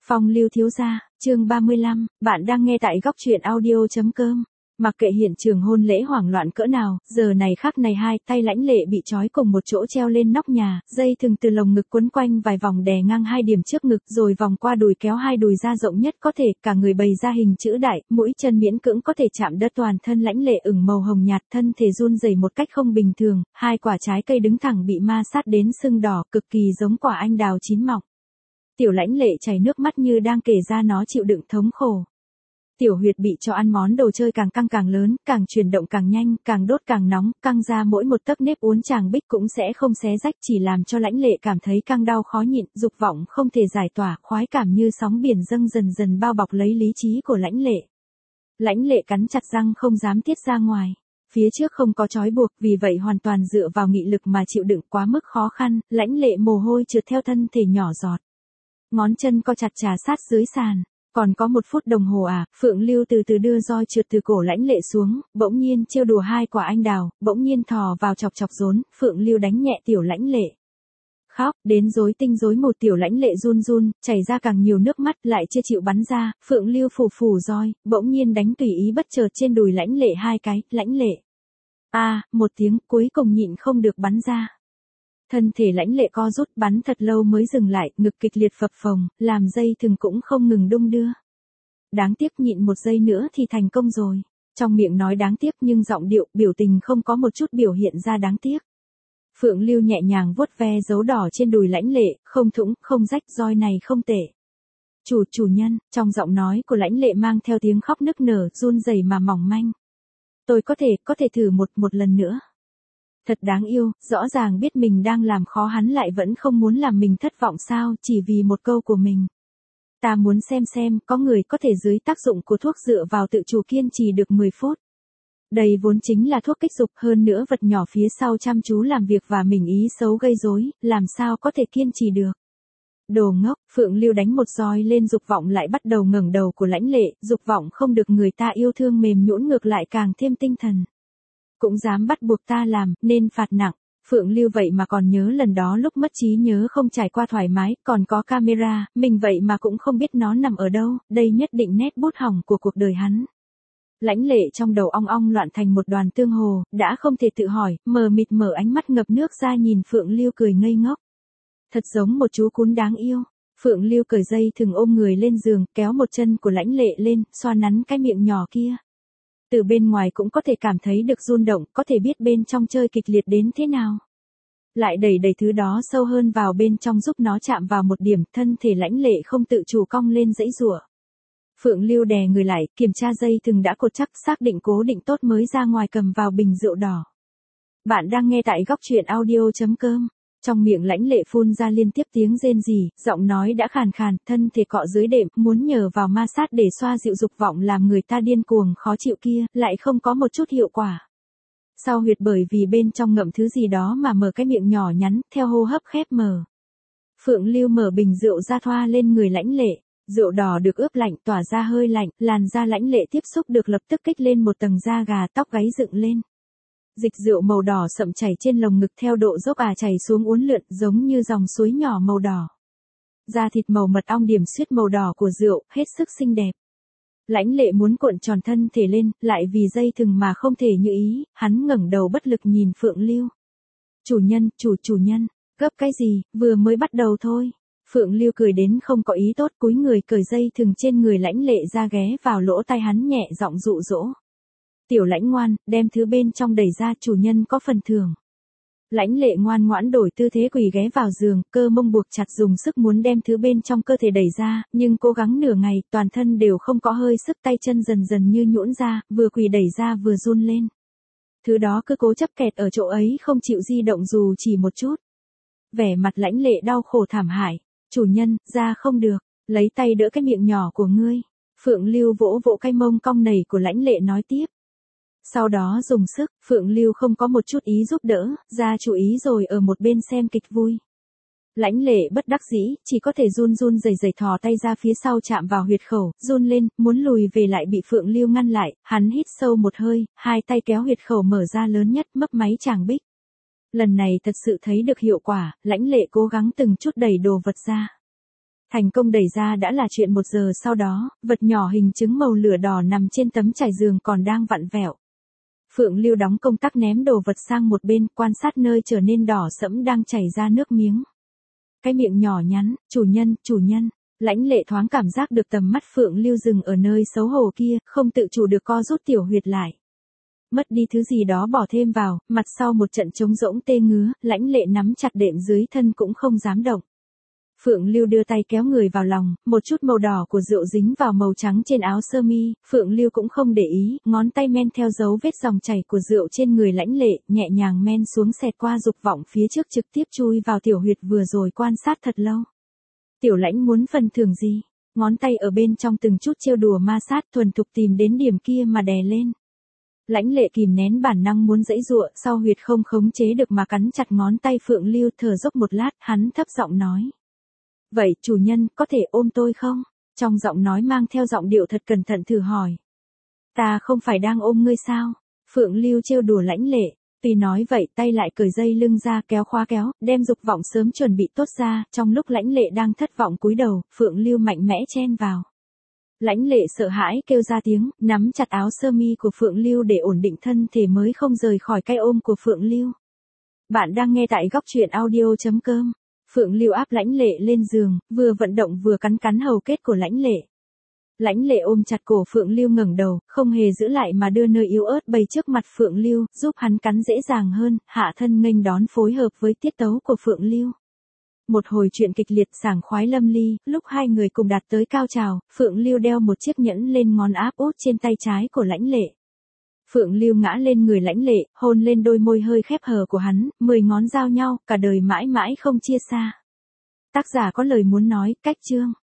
Phong lưu thiếu gia, chương 35, bạn đang nghe tại góc truyện audio.com. Mặc kệ hiện trường hôn lễ hoảng loạn cỡ nào, giờ này khắc này hai tay Lãnh Lệ bị trói cùng một chỗ treo lên nóc nhà, dây thừng từ lồng ngực quấn quanh vài vòng đè ngang hai điểm trước ngực rồi vòng qua đùi kéo hai đùi ra rộng nhất có thể, cả người bày ra hình chữ đại, mũi chân miễn cưỡng có thể chạm đất, toàn thân Lãnh Lệ ửng màu hồng nhạt, thân thể run rẩy một cách không bình thường, hai quả trái cây đứng thẳng bị ma sát đến sưng đỏ, cực kỳ giống quả anh đào chín mọng. Tiểu Lãnh Lệ chảy nước mắt như đang kể ra nó chịu đựng thống khổ. Tiểu huyệt bị cho ăn món đồ chơi càng căng càng lớn, càng chuyển động càng nhanh, càng đốt càng nóng, căng ra mỗi một tấc nếp uốn chàng bích cũng sẽ không xé rách, chỉ làm cho Lãnh Lệ cảm thấy căng đau khó nhịn, dục vọng không thể giải tỏa, khoái cảm như sóng biển dâng dần dần bao bọc lấy lý trí của Lãnh Lệ. Lãnh Lệ cắn chặt răng không dám tiết ra ngoài. Phía trước không có trói buộc, vì vậy hoàn toàn dựa vào nghị lực mà chịu đựng quá mức khó khăn, Lãnh Lệ mồ hôi trượt theo thân thể nhỏ giọt. Ngón chân co chặt trà sát dưới sàn. Còn có 1 phút đồng hồ à, Phượng Lưu từ từ đưa roi trượt từ cổ Lãnh Lệ xuống, bỗng nhiên trêu đùa hai quả anh đào, bỗng nhiên thò vào chọc chọc rốn, Phượng Lưu đánh nhẹ tiểu Lãnh Lệ. Khóc, đến rối tinh rối mù, tiểu Lãnh Lệ run run, chảy ra càng nhiều nước mắt, lại chưa chịu bắn ra, Phượng Lưu phù phù roi, bỗng nhiên đánh tùy ý bất chợt trên đùi Lãnh Lệ 2 cái, Lãnh Lệ. Một tiếng, cuối cùng nhịn không được bắn ra. Thân thể Lãnh Lệ co rút, bắn thật lâu mới dừng lại, ngực kịch liệt phập phồng, làm dây thừng cũng không ngừng đung đưa. Đáng tiếc, nhịn 1 giây nữa thì thành công rồi. Trong miệng nói đáng tiếc nhưng giọng điệu, biểu tình không có một chút biểu hiện ra đáng tiếc. Phượng Lưu nhẹ nhàng vuốt ve dấu đỏ trên đùi Lãnh Lệ, không thủng, không rách, roi này không tệ. Chủ nhân, trong giọng nói của Lãnh Lệ mang theo tiếng khóc nức nở, run rẩy mà mỏng manh. Tôi có thể thử một lần nữa. Thật đáng yêu, rõ ràng biết mình đang làm khó hắn lại vẫn không muốn làm mình thất vọng sao, chỉ vì một câu của mình. Ta muốn xem có người có thể dưới tác dụng của thuốc dựa vào tự chủ kiên trì được 10 phút. Đây vốn chính là thuốc kích dục, hơn nữa vật nhỏ phía sau chăm chú làm việc và mình ý xấu gây rối, làm sao có thể kiên trì được. Đồ ngốc, Phượng Lưu đánh một roi lên dục vọng lại bắt đầu ngẩng đầu của Lãnh Lệ, dục vọng không được người ta yêu thương mềm nhũn ngược lại càng thêm tinh thần. Cũng dám bắt buộc ta làm, nên phạt nặng. Phượng Lưu vậy mà còn nhớ lần đó lúc mất trí nhớ không trải qua thoải mái, còn có camera, mình vậy mà cũng không biết nó nằm ở đâu, đây nhất định nét bút hỏng của cuộc đời hắn. Lãnh Lệ trong đầu ong ong loạn thành một đoàn tương hồ, đã không thể tự hỏi, mờ mịt mở ánh mắt ngập nước ra nhìn Phượng Lưu cười ngây ngốc. Thật giống một chú cún đáng yêu. Phượng Lưu cởi dây thừng ôm người lên giường, kéo một chân của Lãnh Lệ lên, xoa nắn cái miệng nhỏ kia. Từ bên ngoài cũng có thể cảm thấy được rung động, có thể biết bên trong chơi kịch liệt đến thế nào. Lại đẩy thứ đó sâu hơn vào bên trong giúp nó chạm vào một điểm, thân thể Lãnh Lệ không tự chủ cong lên giãy giụa. Phượng Lưu đè người lại, kiểm tra dây thừng đã cột chắc, xác định cố định tốt mới ra ngoài cầm vào bình rượu đỏ. Bạn đang nghe tại góc truyện audio.com. Trong miệng Lãnh Lệ phun ra liên tiếp tiếng rên rỉ, giọng nói đã khàn khàn, thân thể cọ dưới đệm, muốn nhờ vào ma sát để xoa dịu dục vọng làm người ta điên cuồng khó chịu kia, lại không có một chút hiệu quả. Sau huyệt bởi vì bên trong ngậm thứ gì đó mà mở cái miệng nhỏ nhắn, theo hô hấp khép mở. Phượng Lưu mở bình rượu ra thoa lên người Lãnh Lệ, rượu đỏ được ướp lạnh tỏa ra hơi lạnh, làn da Lãnh Lệ tiếp xúc được lập tức kích lên một tầng da gà, tóc gáy dựng lên. Dịch rượu màu đỏ sậm chảy trên lồng ngực theo độ dốc chảy xuống uốn lượn giống như dòng suối nhỏ màu đỏ. Da thịt màu mật ong điểm xuyết màu đỏ của rượu, hết sức xinh đẹp. Lãnh Lệ muốn cuộn tròn thân thể lên, lại vì dây thừng mà không thể như ý, hắn ngẩng đầu bất lực nhìn Phượng Lưu. Chủ nhân, gấp cái gì, vừa mới bắt đầu thôi. Phượng Lưu cười đến không có ý tốt, cúi người cởi dây thừng trên người Lãnh Lệ ra ghé vào lỗ tai hắn nhẹ giọng dụ dỗ. Tiểu Lãnh ngoan, đem thứ bên trong đẩy ra, chủ nhân có phần thưởng. Lãnh Lệ ngoan ngoãn đổi tư thế quỳ ghé vào giường, cơ mông buộc chặt dùng sức muốn đem thứ bên trong cơ thể đẩy ra, nhưng cố gắng nửa ngày, toàn thân đều không có hơi sức, tay chân dần dần như nhũn ra, vừa quỳ đẩy ra vừa run lên. Thứ đó cứ cố chấp kẹt ở chỗ ấy không chịu di động dù chỉ một chút. Vẻ mặt Lãnh Lệ đau khổ thảm hại. Chủ nhân, ra không được, lấy tay đỡ cái miệng nhỏ của ngươi. Phượng Lưu vỗ vỗ cái mông cong nảy của Lãnh Lệ nói tiếp. Sau đó dùng sức, Phượng Lưu không có một chút ý giúp đỡ, ra chủ ý rồi ở một bên xem kịch vui. Lãnh Lệ bất đắc dĩ, chỉ có thể run rẩy thò tay ra phía sau chạm vào huyệt khẩu, run lên, muốn lùi về lại bị Phượng Lưu ngăn lại, hắn hít sâu một hơi, hai tay kéo huyệt khẩu mở ra lớn nhất, mấp máy chàng bích. Lần này thật sự thấy được hiệu quả, Lãnh Lệ cố gắng từng chút đẩy đồ vật ra. Thành công đẩy ra đã là chuyện 1 giờ sau đó, vật nhỏ hình trứng màu lửa đỏ nằm trên tấm trải giường còn đang vặn vẹo. Phượng Lưu đóng công tắc ném đồ vật sang một bên, quan sát nơi trở nên đỏ sẫm đang chảy ra nước miếng. Cái miệng nhỏ nhắn, chủ nhân. Lãnh Lệ thoáng cảm giác được tầm mắt Phượng Lưu dừng ở nơi xấu hổ kia, không tự chủ được co rút tiểu huyệt lại. Mất đi thứ gì đó bỏ thêm vào, mặt sau một trận trống rỗng tê ngứa, Lãnh Lệ nắm chặt đệm dưới thân cũng không dám động. Phượng Lưu đưa tay kéo người vào lòng, một chút màu đỏ của rượu dính vào màu trắng trên áo sơ mi, Phượng Lưu cũng không để ý, ngón tay men theo dấu vết dòng chảy của rượu trên người Lãnh Lệ, nhẹ nhàng men xuống xẹt qua dục vọng phía trước trực tiếp chui vào tiểu huyệt vừa rồi quan sát thật lâu. Tiểu Lãnh muốn phần thưởng gì? Ngón tay ở bên trong từng chút trêu đùa ma sát thuần thục tìm đến điểm kia mà đè lên. Lãnh Lệ kìm nén bản năng muốn giãy giụa, sau huyệt không khống chế được mà cắn chặt ngón tay Phượng Lưu, thở dốc một lát, hắn thấp giọng nói. Vậy chủ nhân, có thể ôm tôi không? Trong giọng nói mang theo giọng điệu thật cẩn thận thử hỏi. Ta không phải đang ôm ngươi sao? Phượng Lưu trêu đùa Lãnh Lệ. Tuy nói vậy tay lại cởi dây lưng ra kéo khóa kéo, đem dục vọng sớm chuẩn bị tốt ra, trong lúc Lãnh Lệ đang thất vọng cúi đầu, Phượng Lưu mạnh mẽ chen vào. Lãnh Lệ sợ hãi kêu ra tiếng, nắm chặt áo sơ mi của Phượng Lưu để ổn định thân thể mới không rời khỏi cái ôm của Phượng Lưu. Bạn đang nghe tại góc truyện audio.com. Phượng Lưu áp Lãnh Lệ lên giường, vừa vận động vừa cắn hầu kết của Lãnh Lệ. Lãnh Lệ ôm chặt cổ Phượng Lưu ngẩng đầu, không hề giữ lại mà đưa nơi yếu ớt bày trước mặt Phượng Lưu, giúp hắn cắn dễ dàng hơn, hạ thân nghênh đón phối hợp với tiết tấu của Phượng Lưu. Một hồi chuyện kịch liệt sảng khoái lâm ly, lúc hai người cùng đạt tới cao trào, Phượng Lưu đeo một chiếc nhẫn lên ngón áp út trên tay trái của Lãnh Lệ. Phượng Lưu ngã lên người Lãnh Lệ, hôn lên đôi môi hơi khép hờ của hắn, 10 ngón giao nhau, cả đời mãi mãi không chia xa. Tác giả có lời muốn nói, cách chương.